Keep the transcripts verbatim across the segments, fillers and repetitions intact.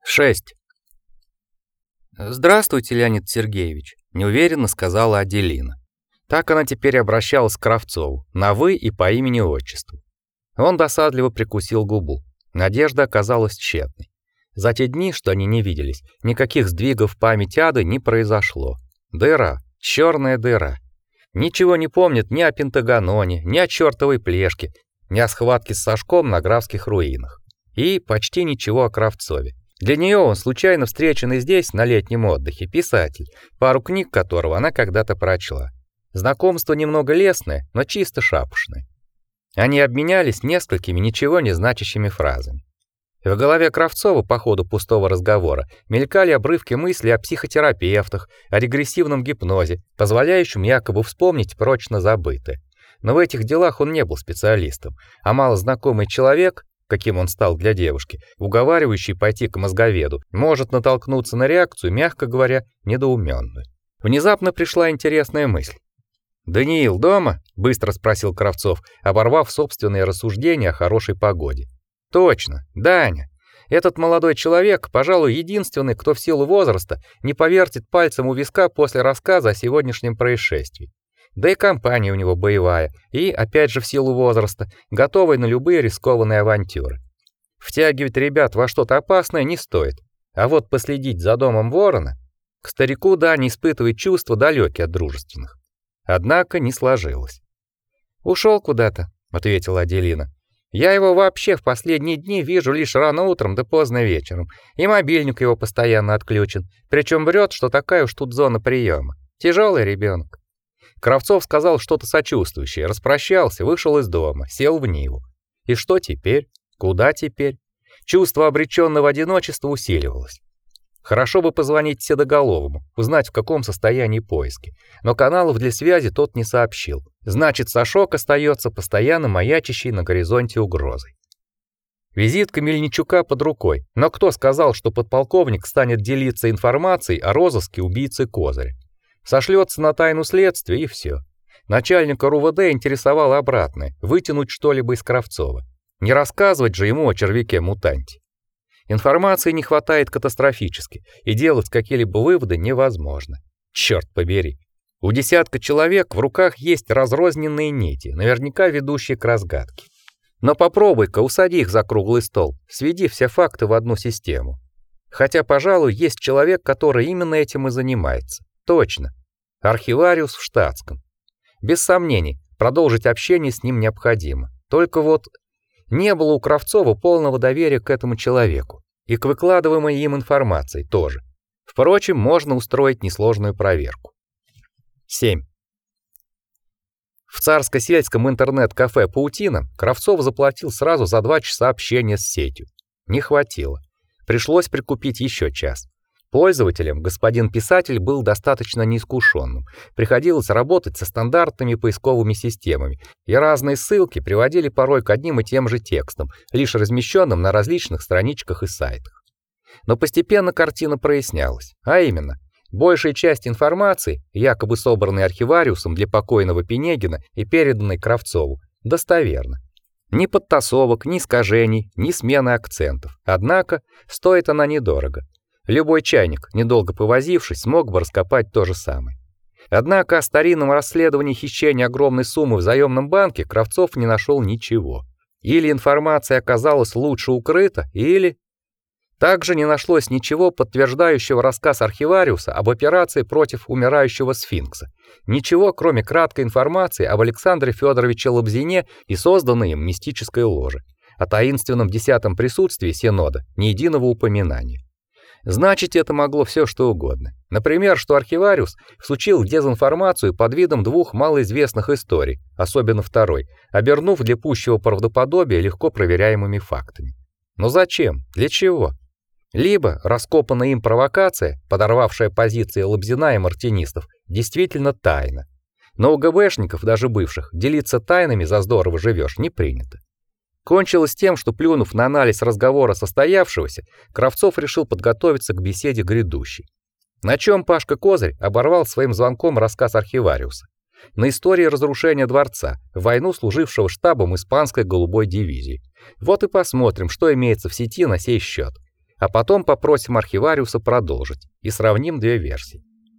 шесть. «Здравствуйте, Леонид Сергеевич», — неуверенно сказала Аделина. Так она теперь обращалась к Кравцову, на «вы» и по имени-отчеству. Он досадливо прикусил губу. Надежда оказалась тщетной. За те дни, что они не виделись, никаких сдвигов в памяти Ады не произошло. Дыра, черная дыра. Ничего не помнит ни о Пентагоне, ни о чертовой плешке, ни о схватке с Сашком на Графских руинах. И почти ничего о Кравцове. Для нее он случайно встреченный здесь, на летнем отдыхе, писатель, пару книг которого она когда-то прочла. Знакомство немного лестное, но чисто шапошное. Они обменялись несколькими ничего не значащими фразами. В голове Кравцова по ходу пустого разговора мелькали обрывки мыслей о психотерапевтах, о регрессивном гипнозе, позволяющем якобы вспомнить прочно забытое. Но в этих делах он не был специалистом, а малознакомый человек, каким он стал для девушки, уговаривающий пойти к мозговеду, может натолкнуться на реакцию, мягко говоря, недоуменную. Внезапно пришла интересная мысль. «Даниил дома?» — быстро спросил Кравцов, оборвав собственные рассуждения о хорошей погоде. «Точно, Даня. Этот молодой человек, пожалуй, единственный, кто в силу возраста не повертит пальцем у виска после рассказа о сегодняшнем происшествии. Да и компания у него боевая, и, опять же в силу возраста, готовая на любые рискованные авантюры. Втягивать ребят во что-то опасное не стоит, а вот последить за домом ворона к старику Даня испытывает чувства далекие от дружественных. Однако не сложилось. «Ушел куда-то», — ответила Аделина. «Я его вообще в последние дни вижу лишь рано утром да поздно вечером, и мобильник его постоянно отключен, причем врет, что такая уж тут зона приема. Тяжелый ребенок». Кравцов сказал что-то сочувствующее, распрощался, вышел из дома, сел в Ниву. И что теперь? Куда теперь? Чувство обреченного одиночества усиливалось. Хорошо бы позвонить Седоголовому, узнать, в каком состоянии поиски, но каналов для связи тот не сообщил. Значит, Сашок остается постоянно маячащей на горизонте угрозой. Визитка Мельничука под рукой, но кто сказал, что подполковник станет делиться информацией о розыске убийцы Козыря? Сошлется на тайну следствия и все. Начальника РУВД интересовало обратное — вытянуть что-либо из Кравцова. Не рассказывать же ему о червяке-мутанте. Информации не хватает катастрофически, и делать какие-либо выводы невозможно. Черт побери. У десятка человек в руках есть разрозненные нити, наверняка ведущие к разгадке. Но попробуй-ка усади их за круглый стол, сведи все факты в одну систему. Хотя, пожалуй, есть человек, который именно этим и занимается. Точно. Архивариус в штатском. Без сомнений, продолжить общение с ним необходимо. Только вот не было у Кравцова полного доверия к этому человеку, и к выкладываемой им информации тоже. Впрочем, можно устроить несложную проверку. семь. В царско-сельском интернет-кафе «Паутина» Кравцов заплатил сразу за два часа общения с сетью. Не хватило. Пришлось прикупить еще час. Пользователем господин писатель был достаточно неискушенным. Приходилось работать со стандартными поисковыми системами, и разные ссылки приводили порой к одним и тем же текстам, лишь размещенным на различных страничках и сайтах. Но постепенно картина прояснялась, а именно, большая часть информации, якобы собранной архивариусом для покойного Пенегина и переданной Кравцову, достоверна. Ни подтасовок, ни искажений, ни смены акцентов. Однако стоит она недорого. Любой чайник, недолго повозившись, смог бы раскопать то же самое. Однако о старинном расследовании хищения огромной суммы в заемном банке Кравцов не нашел ничего. Или информация оказалась лучше укрыта, или... Также не нашлось ничего, подтверждающего рассказ архивариуса об операции против умирающего сфинкса. Ничего, кроме краткой информации об Александре Федоровиче Лобзине и созданной им мистической ложе. О таинственном десятом присутствии Синода ни единого упоминания. Значит, это могло все что угодно. Например, что архивариус всучил дезинформацию под видом двух малоизвестных историй, особенно второй, обернув для пущего правдоподобия легко проверяемыми фактами. Но зачем? Для чего? Либо раскопанная им провокация, подорвавшая позиции Лобзина и мартинистов, действительно тайна. Но у ГБшников, даже бывших, делиться тайнами за здорово живешь не принято. Кончилось тем, что, плюнув на анализ разговора состоявшегося, Кравцов решил подготовиться к беседе грядущей. На чем Пашка Козырь оборвал своим звонком рассказ архивариуса. На истории разрушения дворца, в войну служившего штабом испанской голубой дивизии. Вот и посмотрим, что имеется в сети на сей счет. а потом попросим архивариуса продолжить и сравним две версии.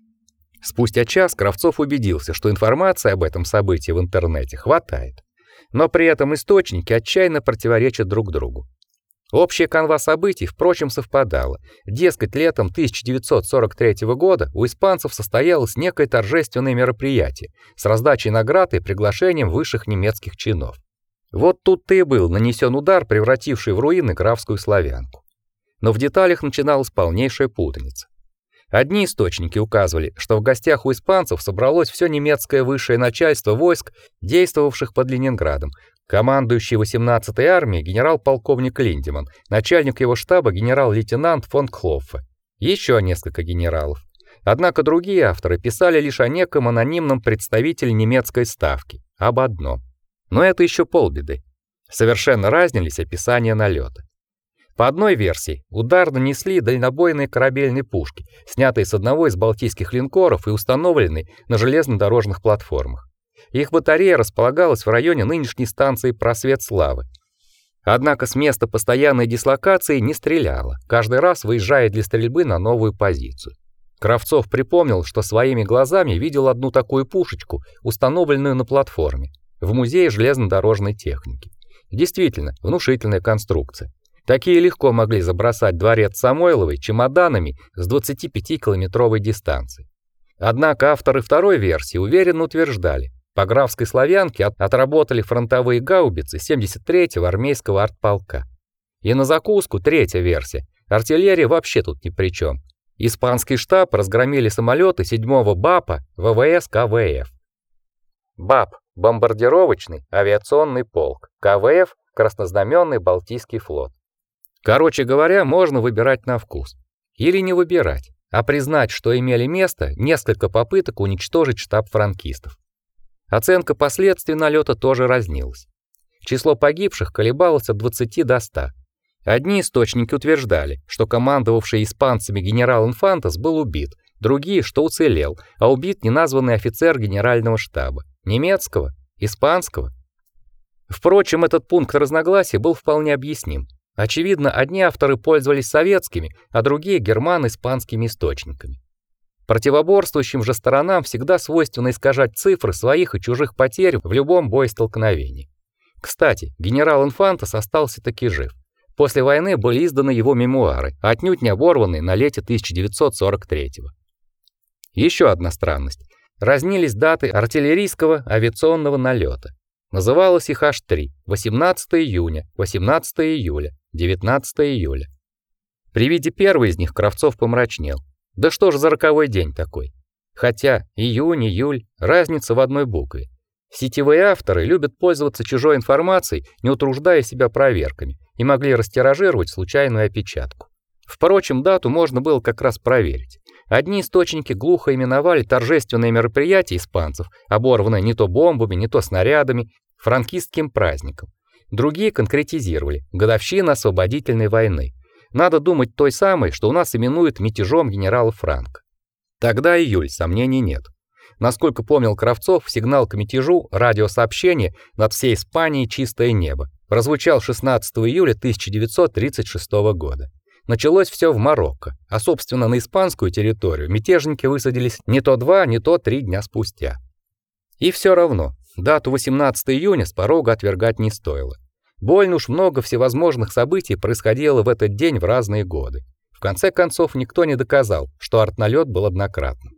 Спустя час Кравцов убедился, что информации об этом событии в интернете хватает, но при этом источники отчаянно противоречат друг другу. Общая канва событий, впрочем, совпадала. Дескать, летом тысяча девятьсот сорок третьего года у испанцев состоялось некое торжественное мероприятие с раздачей наград и приглашением высших немецких чинов. Вот тут-то и был нанесен удар, превративший в руины графскую славянку. Но в деталях начиналась полнейшая путаница. Одни источники указывали, что в гостях у испанцев собралось все немецкое высшее начальство войск, действовавших под Ленинградом, командующий восемнадцатой армией генерал-полковник Линдеман, начальник его штаба генерал-лейтенант фон Кхлоффе, еще несколько генералов. Однако другие авторы писали лишь о неком анонимном представителе немецкой ставки, об одном. Но это еще полбеды. Совершенно разнились описания налета. По одной версии, удар нанесли дальнобойные корабельные пушки, снятые с одного из балтийских линкоров и установленные на железнодорожных платформах. Их батарея располагалась в районе нынешней станции Просвет Славы. Однако с места постоянной дислокации не стреляла, каждый раз выезжая для стрельбы на новую позицию. Кравцов припомнил, что своими глазами видел одну такую пушечку, установленную на платформе, в музее железнодорожной техники. Действительно, внушительная конструкция. Такие легко могли забросать дворец Самойловой чемоданами с двадцатипятикилометровой дистанции. Однако авторы второй версии уверенно утверждали, по Графской Славянке от, отработали фронтовые гаубицы семьдесят третьего армейского артполка. И на закуску третья версия. Артиллерия вообще тут ни при чем. Испанский штаб разгромили самолеты седьмого БАПа ВВС КВФ. БАП – бомбардировочный авиационный полк, КВФ – краснознаменный Балтийский флот. Короче говоря, можно выбирать на вкус. Или не выбирать, а признать, что имели место несколько попыток уничтожить штаб франкистов. Оценка последствий налета тоже разнилась. Число погибших колебалось от двадцати до ста. Одни источники утверждали, что командовавший испанцами генерал Инфантес был убит, другие, что уцелел, а убит неназванный офицер генерального штаба. Немецкого? Испанского? Впрочем, этот пункт разногласий был вполне объясним. Очевидно, одни авторы пользовались советскими, а другие германо-испанскими источниками. Противоборствующим же сторонам всегда свойственно искажать цифры своих и чужих потерь в любом боестолкновении. Кстати, генерал Инфантес остался таки жив. После войны были изданы его мемуары, отнюдь не оборванные на лете тысяча девятьсот сорок третьего. Еще одна странность. Разнились даты артиллерийского авиационного налета. Называлось их аж три: восемнадцатого июня, восемнадцатого июля, девятнадцатого июля. При виде первой из них Кравцов помрачнел. Да что ж за роковой день такой? Хотя июнь, июль, разница в одной букве. Сетевые авторы любят пользоваться чужой информацией, не утруждая себя проверками, и могли растиражировать случайную опечатку. Впрочем, дату можно было как раз проверить. Одни источники глухо именовали торжественное мероприятие испанцев, оборванное не то бомбами, не то снарядами, франкистским праздником. Другие конкретизировали: годовщина освободительной войны. Надо думать той самой, что у нас именуют мятежом генерала Франко. Тогда июль, сомнений нет. Насколько помнил Кравцов, сигнал к мятежу, радиосообщение над всей Испанией «Чистое небо» прозвучал шестнадцатого июля тысяча девятьсот тридцать шестого года. Началось все в Марокко, а собственно на испанскую территорию мятежники высадились не то два, не то три дня спустя. И все равно, дату восемнадцатого июня с порога отвергать не стоило. Больно уж много всевозможных событий происходило в этот день в разные годы. В конце концов, никто не доказал, что артналет был однократным.